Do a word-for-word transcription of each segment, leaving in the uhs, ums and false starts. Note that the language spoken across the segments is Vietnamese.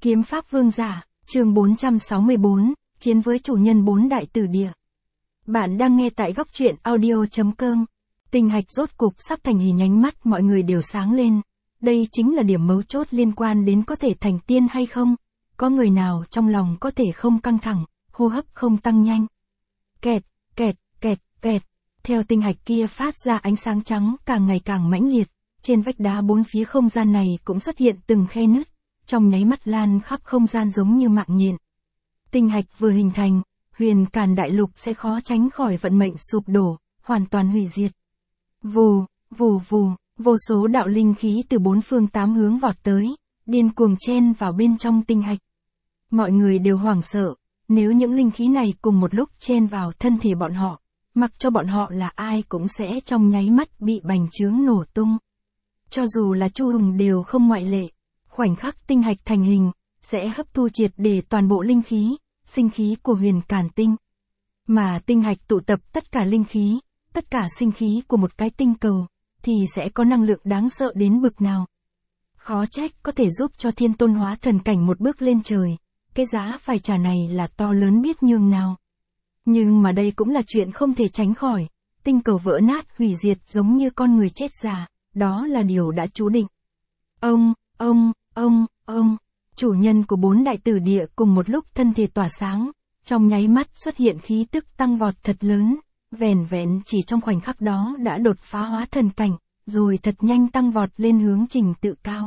Kiếm Pháp Vương Giả, chương bốn trăm sáu mươi bốn, chiến với chủ nhân bốn đại tử địa. Bạn đang nghe tại góc truyện audio chấm com. Tinh hạch rốt cục sắp thành hình, ánh mắt mọi người đều sáng lên. Đây chính là điểm mấu chốt liên quan đến có thể thành tiên hay không. Có người nào trong lòng có thể không căng thẳng, hô hấp không tăng nhanh. Kẹt, kẹt, kẹt, kẹt. Theo tinh hạch kia phát ra ánh sáng trắng càng ngày càng mãnh liệt, trên vách đá bốn phía không gian này cũng xuất hiện từng khe nứt, trong nháy mắt lan khắp không gian giống như mạng nhện. Tinh hạch vừa hình thành, Huyền Càn đại lục sẽ khó tránh khỏi vận mệnh sụp đổ, hoàn toàn hủy diệt. Vù, vù vù, vô số đạo linh khí từ bốn phương tám hướng vọt tới, điên cuồng chen vào bên trong tinh hạch. Mọi người đều hoảng sợ, nếu những linh khí này cùng một lúc chen vào thân thể bọn họ, mặc cho bọn họ là ai cũng sẽ trong nháy mắt bị bành trướng nổ tung. Cho dù là Chu Hùng đều không ngoại lệ, khoảnh khắc tinh hạch thành hình, sẽ hấp thu triệt để toàn bộ linh khí, sinh khí của Huyền Càn tinh. Mà tinh hạch tụ tập tất cả linh khí, tất cả sinh khí của một cái tinh cầu, thì sẽ có năng lượng đáng sợ đến bực nào. Khó trách có thể giúp cho Thiên Tôn hóa thần cảnh một bước lên trời, cái giá phải trả này là to lớn biết nhường nào. Nhưng mà đây cũng là chuyện không thể tránh khỏi, tinh cầu vỡ nát hủy diệt giống như con người chết già, đó là điều đã chú định. Ông, ông, ông, ông, chủ nhân của bốn đại tử địa cùng một lúc thân thể tỏa sáng, trong nháy mắt xuất hiện khí tức tăng vọt thật lớn, vẻn vẹn chỉ trong khoảnh khắc đó đã đột phá hóa thần cảnh, rồi thật nhanh tăng vọt lên hướng trình tự cao.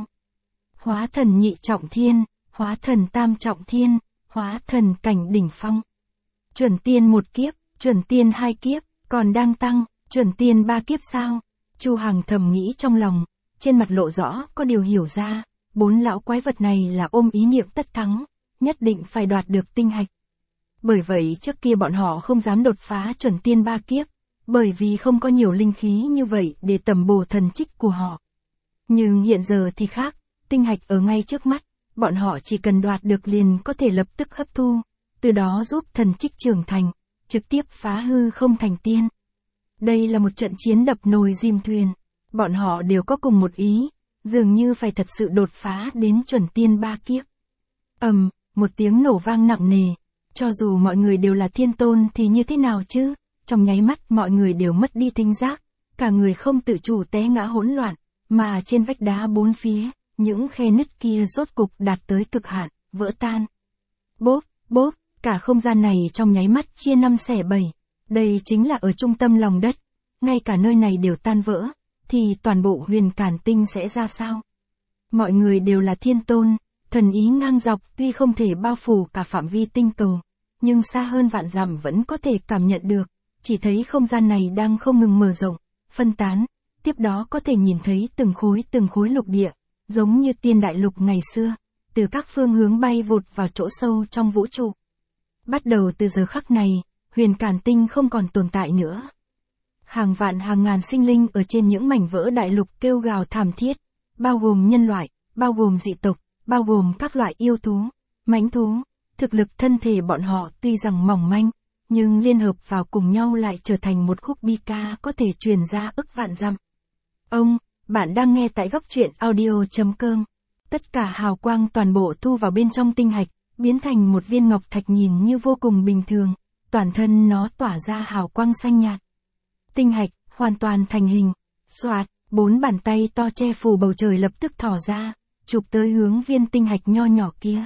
Hóa thần nhị trọng thiên, hóa thần tam trọng thiên, hóa thần cảnh đỉnh phong. Chuẩn tiên một kiếp, chuẩn tiên hai kiếp, còn đang tăng, chuẩn tiên ba kiếp sao? Chu Hằng thầm nghĩ trong lòng, trên mặt lộ rõ có điều hiểu ra, bốn lão quái vật này là ôm ý niệm tất thắng, nhất định phải đoạt được tinh hạch. Bởi vậy trước kia bọn họ không dám đột phá chuẩn tiên ba kiếp, bởi vì không có nhiều linh khí như vậy để tầm bổ thần trích của họ. Nhưng hiện giờ thì khác, tinh hạch ở ngay trước mắt, bọn họ chỉ cần đoạt được liền có thể lập tức hấp thu, từ đó giúp thần trích trưởng thành, trực tiếp phá hư không thành tiên. Đây là một trận chiến đập nồi dìm thuyền, bọn họ đều có cùng một ý, dường như phải thật sự đột phá đến chuẩn tiên ba kiếp. Ầm, um, một tiếng nổ vang nặng nề, cho dù mọi người đều là thiên tôn thì như thế nào chứ, trong nháy mắt mọi người đều mất đi thính giác, cả người không tự chủ té ngã hỗn loạn, mà trên vách đá bốn phía, những khe nứt kia rốt cục đạt tới cực hạn, vỡ tan. Bốp, bốp, cả không gian này trong nháy mắt chia năm xẻ bảy, đây chính là ở trung tâm lòng đất, ngay cả nơi này đều tan vỡ, thì toàn bộ Huyền Càn tinh sẽ ra sao? Mọi người đều là thiên tôn, thần ý ngang dọc tuy không thể bao phủ cả phạm vi tinh cầu, nhưng xa hơn vạn dặm vẫn có thể cảm nhận được, chỉ thấy không gian này đang không ngừng mở rộng, phân tán, tiếp đó có thể nhìn thấy từng khối từng khối lục địa, giống như tiên đại lục ngày xưa, từ các phương hướng bay vụt vào chỗ sâu trong vũ trụ. Bắt đầu từ giờ khắc này, Huyền Càn tinh không còn tồn tại nữa. Hàng vạn hàng ngàn sinh linh ở trên những mảnh vỡ đại lục kêu gào thảm thiết, bao gồm nhân loại, bao gồm dị tộc, bao gồm các loại yêu thú, mãnh thú, thực lực thân thể bọn họ tuy rằng mỏng manh, nhưng liên hợp vào cùng nhau lại trở thành một khúc bi ca có thể truyền ra ức vạn dặm. Ông, bạn đang nghe tại góc truyện audio chấm com. Tất cả hào quang toàn bộ thu vào bên trong tinh hạch, biến thành một viên ngọc thạch nhìn như vô cùng bình thường, toàn thân nó tỏa ra hào quang xanh nhạt. Tinh hạch, hoàn toàn thành hình, xoạt, bốn bàn tay to che phủ bầu trời lập tức thò ra, chụp tới hướng viên tinh hạch nho nhỏ kia.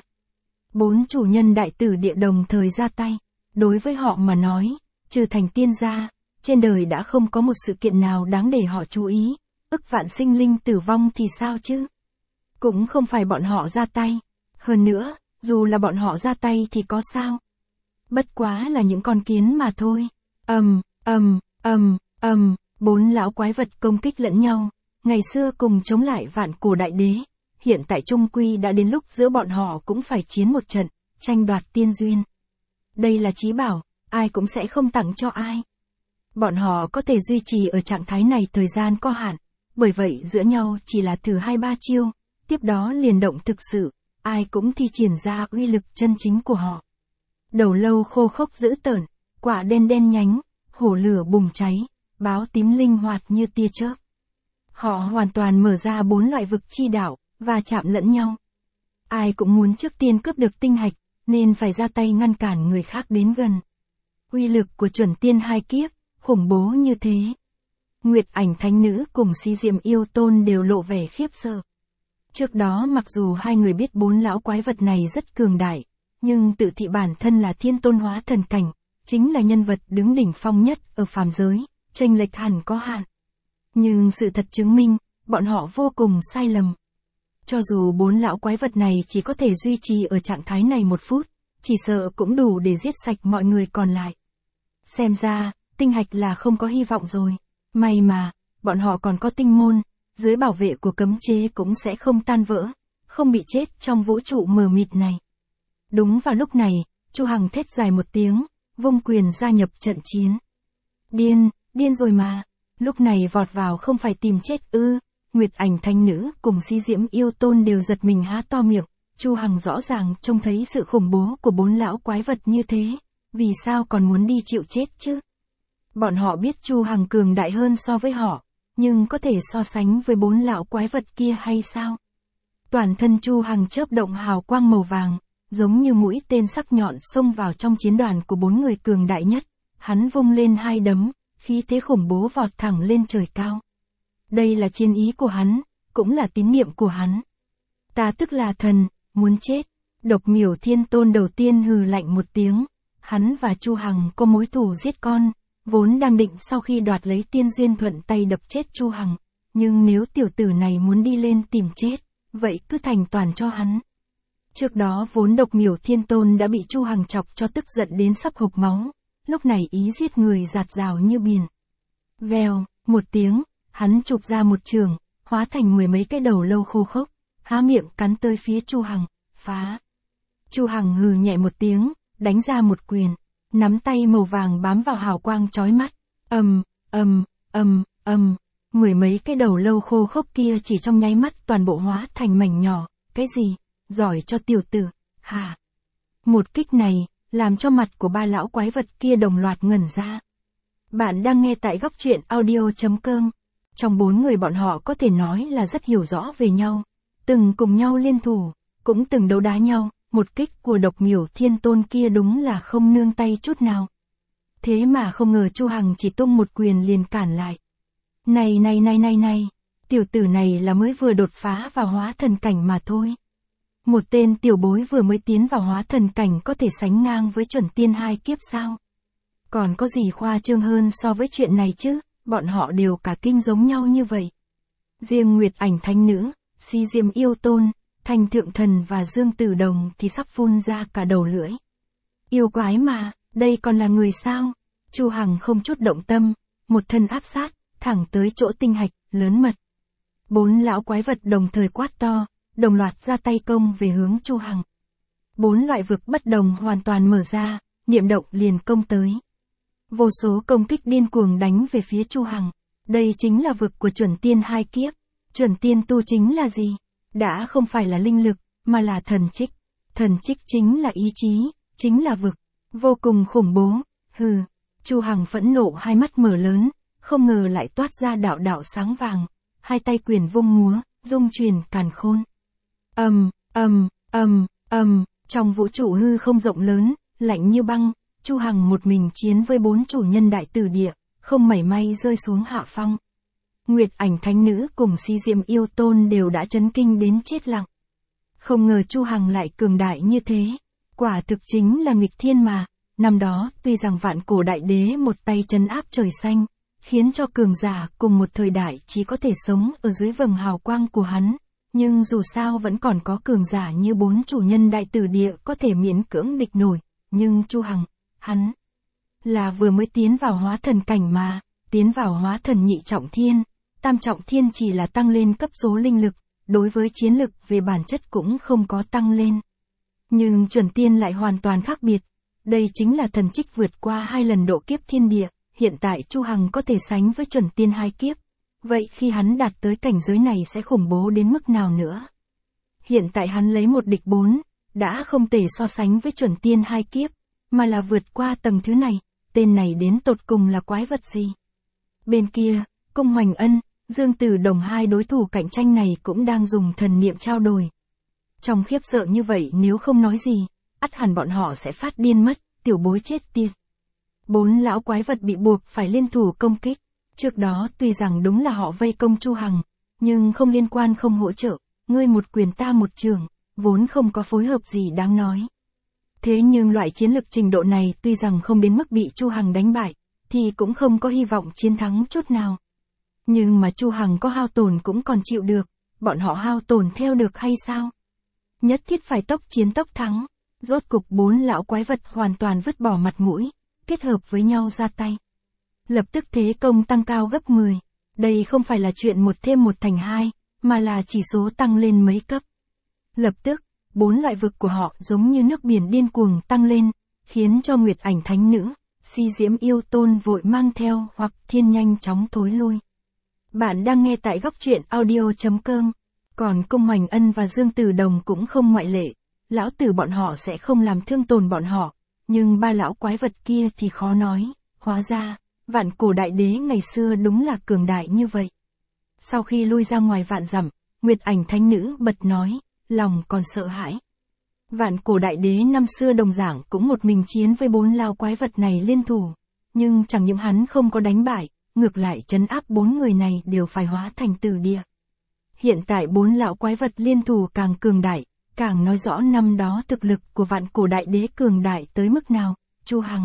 Bốn chủ nhân đại tử địa đồng thời ra tay, đối với họ mà nói, trừ thành tiên ra, trên đời đã không có một sự kiện nào đáng để họ chú ý, ức vạn sinh linh tử vong thì sao chứ? Cũng không phải bọn họ ra tay, hơn nữa, dù là bọn họ ra tay thì có sao? Bất quá là những con kiến mà thôi. Ầm, ầm, ầm, ầm, bốn lão quái vật công kích lẫn nhau, ngày xưa cùng chống lại vạn cổ đại đế, hiện tại chung quy đã đến lúc giữa bọn họ cũng phải chiến một trận, tranh đoạt tiên duyên. Đây là chí bảo, ai cũng sẽ không tặng cho ai. Bọn họ có thể duy trì ở trạng thái này thời gian có hạn, bởi vậy giữa nhau chỉ là thử hai ba chiêu, tiếp đó liền động thực sự, ai cũng thi triển ra uy lực chân chính của họ. Đầu lâu khô khốc dữ tợn, quả đen đen nhánh, hổ lửa bùng cháy, báo tím linh hoạt như tia chớp. Họ hoàn toàn mở ra bốn loại vực chi đạo, và chạm lẫn nhau. ai cũng muốn trước tiên cướp được tinh hạch, nên phải ra tay ngăn cản người khác đến gần. Uy lực của chuẩn tiên hai kiếp, khủng bố như thế. Nguyệt Ảnh Thánh Nữ cùng Si Diệm Yêu Tôn đều lộ vẻ khiếp sợ. Trước đó mặc dù hai người biết bốn lão quái vật này rất cường đại, nhưng tự thị bản thân là thiên tôn hóa thần cảnh, chính là nhân vật đứng đỉnh phong nhất ở phàm giới, chênh lệch hẳn có hạn. Nhưng sự thật chứng minh, bọn họ vô cùng sai lầm. Cho dù bốn lão quái vật này chỉ có thể duy trì ở trạng thái này một phút, chỉ sợ cũng đủ để giết sạch mọi người còn lại. Xem ra, tinh hạch là không có hy vọng rồi. May mà, bọn họ còn có tinh môn, dưới bảo vệ của cấm chế cũng sẽ không tan vỡ, không bị chết trong vũ trụ mờ mịt này. Đúng vào lúc này, Chu Hằng thét dài một tiếng, vung quyền gia nhập trận chiến. Điên, điên rồi mà, lúc này vọt vào không phải tìm chết ư? Nguyệt Ảnh Thánh Nữ cùng Si Diễm Yêu Tôn đều giật mình há to miệng, Chu Hằng rõ ràng trông thấy sự khủng bố của bốn lão quái vật như thế, vì sao còn muốn đi chịu chết chứ? Bọn họ biết Chu Hằng cường đại hơn so với họ, nhưng có thể so sánh với bốn lão quái vật kia hay sao? Toàn thân Chu Hằng chớp động hào quang màu vàng, giống như mũi tên sắc nhọn xông vào trong chiến đoàn của bốn người cường đại nhất, hắn vung lên hai đấm, khí thế khủng bố vọt thẳng lên trời cao. Đây là chiến ý của hắn, cũng là tín niệm của hắn. Ta tức là thần, muốn chết. Độc Miểu Thiên Tôn đầu tiên hừ lạnh một tiếng, hắn và Chu Hằng có mối thù giết con, vốn đang định sau khi đoạt lấy tiên duyên thuận tay đập chết Chu Hằng, nhưng nếu tiểu tử này muốn đi lên tìm chết, vậy cứ thành toàn cho hắn. Trước đó vốn Độc Miểu Thiên Tôn đã bị Chu Hằng chọc cho tức giận đến sắp hộc máu, lúc này ý giết người dạt dào như biển. Vèo, một tiếng, hắn chụp ra một trường, hóa thành mười mấy cái đầu lâu khô khốc, há miệng cắn tới phía Chu Hằng, phá. Chu Hằng hừ nhẹ một tiếng, đánh ra một quyền, nắm tay màu vàng bám vào hào quang chói mắt, ầm, ầm, ầm, ầm, mười mấy cái đầu lâu khô khốc kia chỉ trong nháy mắt toàn bộ hóa thành mảnh nhỏ, cái gì, giỏi cho tiểu tử, hả? Một kích này, làm cho mặt của ba lão quái vật kia đồng loạt ngẩn ra. Bạn đang nghe tại góc truyện audio chấm com. Trong bốn người bọn họ có thể nói là rất hiểu rõ về nhau, từng cùng nhau liên thủ, cũng từng đấu đá nhau, một kích của Độc Miểu Thiên Tôn kia đúng là không nương tay chút nào. Thế mà không ngờ Chu Hằng chỉ tung một quyền liền cản lại. Này này này này này, tiểu tử này là mới vừa đột phá vào hóa thần cảnh mà thôi. Một tên tiểu bối vừa mới tiến vào hóa thần cảnh có thể sánh ngang với chuẩn tiên hai kiếp sao? Còn có gì khoa trương hơn so với chuyện này chứ? Bọn họ đều cả kinh giống nhau như vậy. Riêng Nguyệt Ảnh Thánh Nữ, Si Diêm Yêu Tôn, Thanh Thượng Thần và Dương Tử Đồng thì sắp phun ra cả đầu lưỡi. Yêu quái mà, đây còn là người sao? Chu Hằng không chút động tâm, một thân áp sát, thẳng tới chỗ tinh hạch, lớn mật. Bốn lão quái vật đồng thời quát to, đồng loạt ra tay công về hướng Chu Hằng. Bốn loại vực bất đồng hoàn toàn mở ra, niệm động liền công tới. Vô số công kích điên cuồng đánh về phía Chu Hằng. Đây chính là vực của chuẩn tiên hai kiếp. Chuẩn tiên tu chính là gì? Đã không phải là linh lực, mà là thần trích. Thần trích chính là ý chí, chính là vực. Vô cùng khủng bố. Hừ. Chu Hằng phẫn nộ hai mắt mở lớn, không ngờ lại toát ra đạo đạo sáng vàng. Hai tay quyền vung múa, dung truyền càn khôn. Ầm, ầm, ầm, ầm, trong vũ trụ hư không rộng lớn, lạnh như băng. Chu Hằng một mình chiến với bốn chủ nhân đại tử địa, không mảy may rơi xuống hạ phong. Nguyệt Ảnh Thánh Nữ cùng Si Diệm Yêu Tôn đều đã chấn kinh đến chết lặng. Không ngờ Chu Hằng lại cường đại như thế, quả thực chính là nghịch thiên mà. Năm đó, tuy rằng vạn cổ đại đế một tay trấn áp trời xanh, khiến cho cường giả cùng một thời đại chỉ có thể sống ở dưới vầng hào quang của hắn, nhưng dù sao vẫn còn có cường giả như bốn chủ nhân đại tử địa có thể miễn cưỡng địch nổi, nhưng Chu Hằng, hắn là vừa mới tiến vào hóa thần cảnh mà, tiến vào hóa thần nhị trọng thiên, tam trọng thiên chỉ là tăng lên cấp số linh lực, đối với chiến lực về bản chất cũng không có tăng lên. Nhưng chuẩn tiên lại hoàn toàn khác biệt, đây chính là thần trích vượt qua hai lần độ kiếp thiên địa, hiện tại Chu Hằng có thể sánh với chuẩn tiên hai kiếp, vậy khi hắn đạt tới cảnh giới này sẽ khủng bố đến mức nào nữa? Hiện tại hắn lấy một địch bốn, đã không thể so sánh với chuẩn tiên hai kiếp, mà là vượt qua tầng thứ này, tên này đến tột cùng là quái vật gì? Bên kia, Cung Hoành Ân, Dương Tử Đồng hai đối thủ cạnh tranh này cũng đang dùng thần niệm trao đổi. Trong khiếp sợ như vậy nếu không nói gì, ắt hẳn bọn họ sẽ phát điên mất, tiểu bối chết tiệt. Bốn lão quái vật bị buộc phải liên thủ công kích. Trước đó tuy rằng đúng là họ vây công Chu Hằng, nhưng không liên quan không hỗ trợ, ngươi một quyền ta một trường, vốn không có phối hợp gì đáng nói. Thế nhưng loại chiến lực trình độ này tuy rằng không đến mức bị Chu Hằng đánh bại, thì cũng không có hy vọng chiến thắng chút nào. Nhưng mà Chu Hằng có hao tổn cũng còn chịu được, bọn họ hao tổn theo được hay sao? Nhất thiết phải tốc chiến tốc thắng. Rốt cục bốn lão quái vật hoàn toàn vứt bỏ mặt mũi, kết hợp với nhau ra tay. Lập tức thế công tăng cao gấp mười. Đây không phải là chuyện một thêm một thành hai, mà là chỉ số tăng lên mấy cấp. Lập tức, bốn loại vực của họ giống như nước biển điên cuồng tăng lên, khiến cho Nguyệt Ảnh Thánh Nữ, Si Diễm Yêu Tôn vội mang theo hoặc thiên nhanh chóng thối lui. Bạn đang nghe tại góc truyện audio chấm com. Còn Cung Hoành Ân và Dương Tử Đồng cũng không ngoại lệ. Lão tử bọn họ sẽ không làm thương tổn bọn họ, nhưng ba lão quái vật kia thì khó nói. Hóa ra, vạn cổ đại đế ngày xưa đúng là cường đại như vậy. Sau khi lui ra ngoài vạn dặm, Nguyệt Ảnh Thánh Nữ bật nói, lòng còn sợ hãi. Vạn cổ đại đế năm xưa đồng dạng cũng một mình chiến với bốn lão quái vật này liên thủ, nhưng chẳng những hắn không có đánh bại, ngược lại trấn áp bốn người này đều phải hóa thành tử địa. Hiện tại bốn lão quái vật liên thủ càng cường đại, càng nói rõ năm đó thực lực của vạn cổ đại đế cường đại tới mức nào. Chu Hằng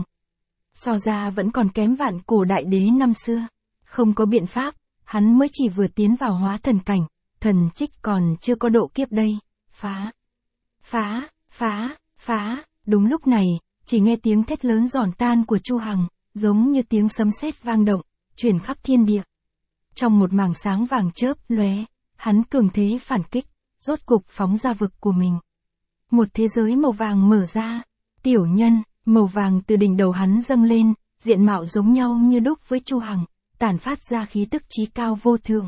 so ra vẫn còn kém vạn cổ đại đế năm xưa. Không có biện pháp, hắn mới chỉ vừa tiến vào hóa thần cảnh, thần trích còn chưa có độ kiếp đây. Phá, phá, phá, phá. Đúng lúc này, chỉ nghe tiếng thét lớn giòn tan của Chu Hằng, giống như tiếng sấm sét vang động, truyền khắp thiên địa. Trong một mảng sáng vàng chớp lóe, hắn cường thế phản kích, rốt cục phóng ra vực của mình. Một thế giới màu vàng mở ra, tiểu nhân, màu vàng từ đỉnh đầu hắn dâng lên, diện mạo giống nhau như đúc với Chu Hằng, tản phát ra khí tức chí cao vô thượng.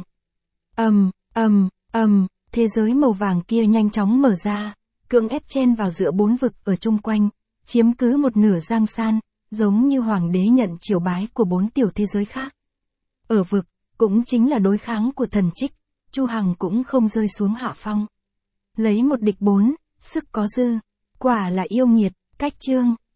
Ầm, ầm, ầm, thế giới màu vàng kia nhanh chóng mở ra, cưỡng ép chen vào giữa bốn vực ở chung quanh, chiếm cứ một nửa giang san, giống như hoàng đế nhận triều bái của bốn tiểu thế giới khác. Ở vực, cũng chính là đối kháng của thần trích, Chu Hằng cũng không rơi xuống hạ phong. Lấy một địch bốn, sức có dư, quả là yêu nghiệt. Cách chương